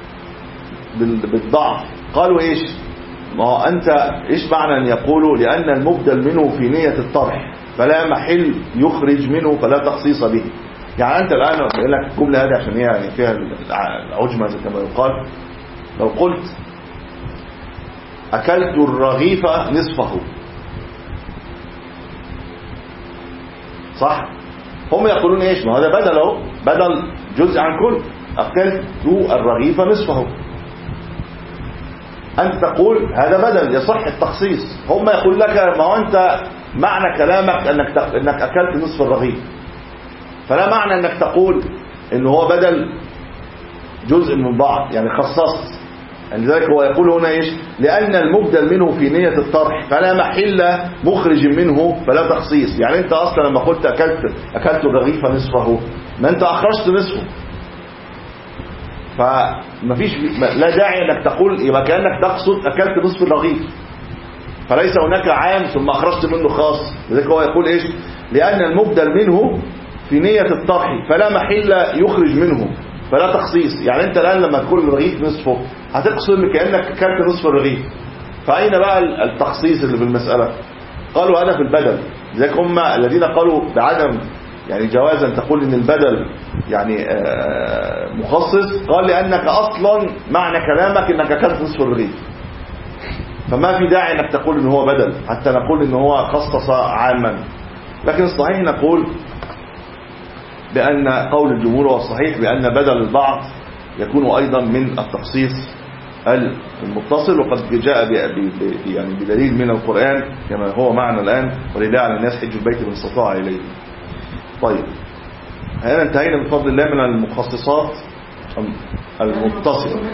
بالضعف قالوا إيش؟ ما هو أنت إيش معنى أن يقولوا لأن المبدل منه في نية الطرح فلا محل يخرج منه فلا تخصيص به. يعني أنت الآن بقول لك الجملة هذه عشان هي يعني فيها العجمة زي كما يقال، لو قلت أكلت الرغيف نصفه، صح؟ هم يقولون إيش؟ ما هذا بدل أهو، بدل جزء عن كل، أكلت الرغيف نصفه. أنت تقول هذا بدل يصح التخصيص، هم يقول لك ما هو أنت معنى كلامك أنك أنك أكلت نصف الرغيف، فلا معنى أنك تقول إنه هو بدل جزء من بعض، يعني خصصت لذلك هو يقول هنا ايش؟ لأن المبدل منه في نية الطرح فلا محل مخرج منه فلا تخصيص. يعني انت اصلا لما قلت اكلت اكلت الرغيف نصفه، ما انت اخرجت نصفه، فمفيش لا داعي انك تقول يبقى كأنك تقصد اكلت نصف الرغيف، فليس هناك عام ثم اخرجت منه خاص. لذلك هو يقول ايش؟ لأن المبدل منه في نية الطرح فلا محل يخرج منه فلا تخصيص. يعني انت الآن لما تقول الرغيف نصفه هتقسم كأنك اكلت نصف الرغيف، فأين بقى التخصيص اللي في المسألة؟ قالوا هذا في البدل. لذلك هم الذين قالوا بعدم يعني جوازا تقول ان البدل يعني مخصص، قال لأنك أصلا معنى كلامك انك اكلت نصف الرغيف، فما في داعي انك تقول ان هو بدل حتى نقول ان هو خصص عاما. لكن الصحيح نقول بأن قول الجمهور والصحيح بأن بدل البعض يكون أيضا من التخصيص المتصل، وقد جاء يعني بدليل من القرآن كما هو معنا الآن، ولله على الناس حج البيت من استطاع إليه. طيب هنا انتهينا من فضل الله من المخصصات المتصلة.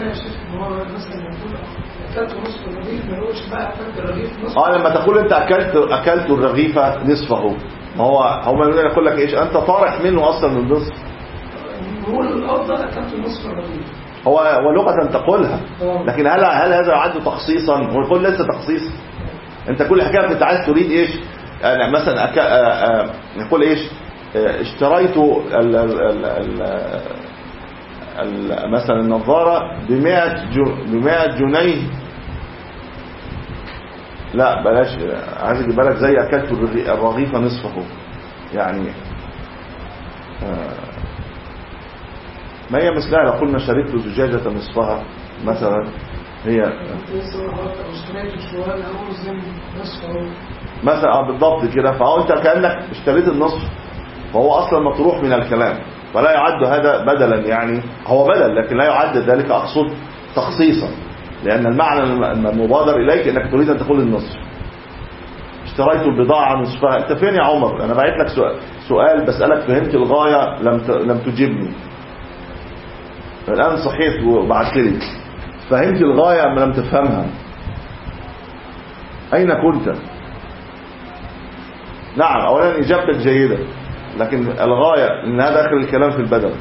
اه لما تقول انت اكلت اكلت الرغيف نصفه، ما هو هم يقول لك ايش؟ انت طارح منه اصلا النصف. هو الافضل اكلت نصف الرغيف، هو ولغه تقولها، لكن هل هل هذا يعد تخصيصا؟ هو يقول لسه تخصيص. انت كل حكايه انت عايز تريد ايش؟ يعني مثلا أك... نقول ايش؟ اشتريت ال... ال... ال... ال... مثلا النظاره ب مئة جنيه. لا بلاش، عايز اجيب بالك زي اكلت الرغيف نصفه، يعني ما هي مثلها لو قلنا شربت زجاجة نصفها مثلا، هي مثلا بالضبط كده. فهو انت كأنك اشتريت النصف، فهو اصلا مطروح من الكلام، فلا يعد هذا بدلا. يعني هو بدل لكن لا يعد ذلك اقصد تخصيصا، لأن المعنى المبادر إليك أنك تريد أن تقول النصف. اشتريت البضاعة نصفها. أنت فين يا عمر؟ أنا بعت لك سؤال, سؤال بسألك فهمت الغاية لم لم تجيبني. الآن صحيت وبعت لي فهمت الغاية أم لم تفهمها؟ أين كنت؟ نعم أولا إجابتك جيدة، لكن الغاية إن هذا آخر الكلام في البدل.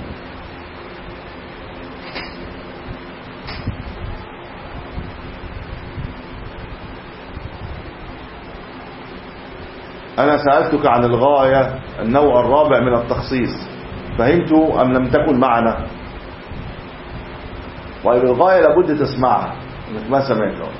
أنا سألتك عن الغاية النوع الرابع من التخصيص، فهمت أم لم تكن معنا؟ طيب الغاية لابد تسمعها، انك ما سمعتها.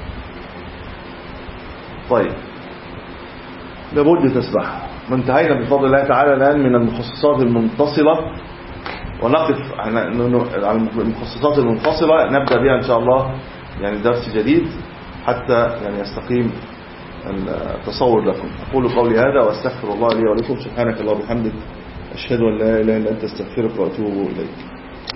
طيب لابد تسمعها. وانتهينا بفضل الله تعالى الآن من المخصصات المنفصلة، ونقف على المخصصات المنفصلة نبدأ بها إن شاء الله يعني درس جديد حتى يعني يستقيم التصور لكم. أقول قولي هذا وأستغفر الله لي ولكم. سبحانك اللهم وبحمدك، أشهد أن لا إله إلا أنت، أستغفرك وأتوب إليك.